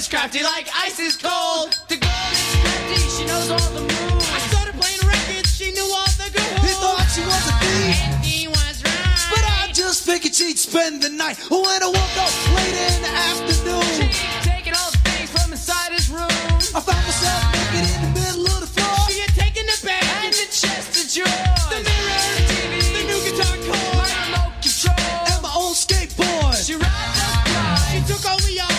is crafty like ice is cold. The girl is crafty, she knows all the moves. I started playing records, she knew all the grooves. He thought she was a thief, and he was right. but I just figured she'd spend the night. When I woke up late in the afternoon, She'd taken all the things from inside his room. I found myself naked in the middle of the floor. She had taken the bag and the chest of drawers, The mirror, the TV, the new guitar my chord, remote control. and my old skateboard. She robbed us blind. She took all me off.